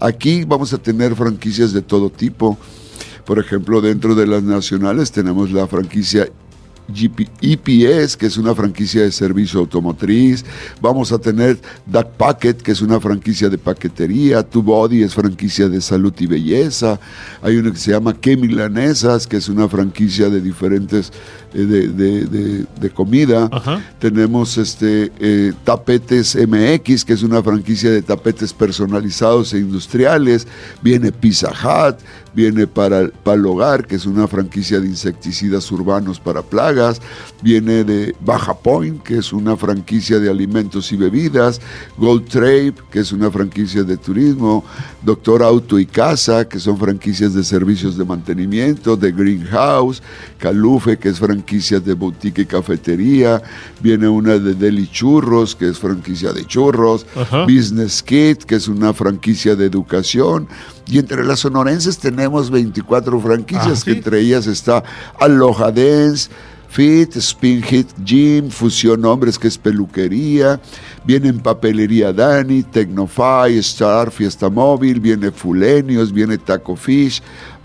Aquí vamos a tener franquicias de todo tipo. Por ejemplo, dentro de las nacionales tenemos la franquicia EPS, que es una franquicia de servicio automotriz. Vamos a tener Duck Packet, que es una franquicia de paquetería. Two Body es franquicia de salud y belleza. Hay uno que se llama Que Milanesas, que es una franquicia de diferentes de comida. Ajá. Tenemos Tapetes MX, que es una franquicia de tapetes personalizados e industriales. Viene Pizza Hut, viene para el hogar, que es una franquicia de insecticidas urbanos para plagas. Viene de Baja Point, que es una franquicia de alimentos y bebidas. Gold Trade, que es una franquicia de turismo. Doctor Auto y Casa, que son franquicias de servicios de mantenimiento. The Greenhouse, Calufe, que es franquicia de boutique y cafetería. Viene una de Deli Churros, que es franquicia de churros. Ajá. Business Kit, que es una franquicia de educación. Y entre las sonorenses tenemos 24 franquicias, ¿sí? que entre ellas está Aloha Dance, Fit, Spin Hit Gym, Fusión Hombres, que es peluquería. Viene Papelería Dani, Tecnofy, Star, Fiesta Móvil. Viene Fulenios, viene Taco Fish,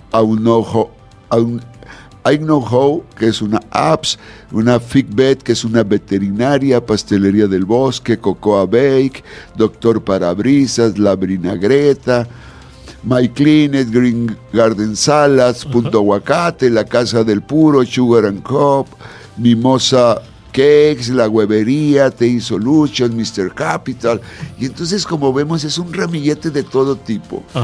I Know How, que es una apps, una Figbet, que es una veterinaria, Pastelería del Bosque, Cocoa Bake, Doctor Parabrisas, La Brinagreta, My Cleanet, Green Garden Salads, Punto Aguacate, La Casa del Puro, Sugar and Cup, Mimosa Cakes, La Huevería, TI Solutions, Mr. Capital. Y entonces, como vemos, es un ramillete de todo tipo.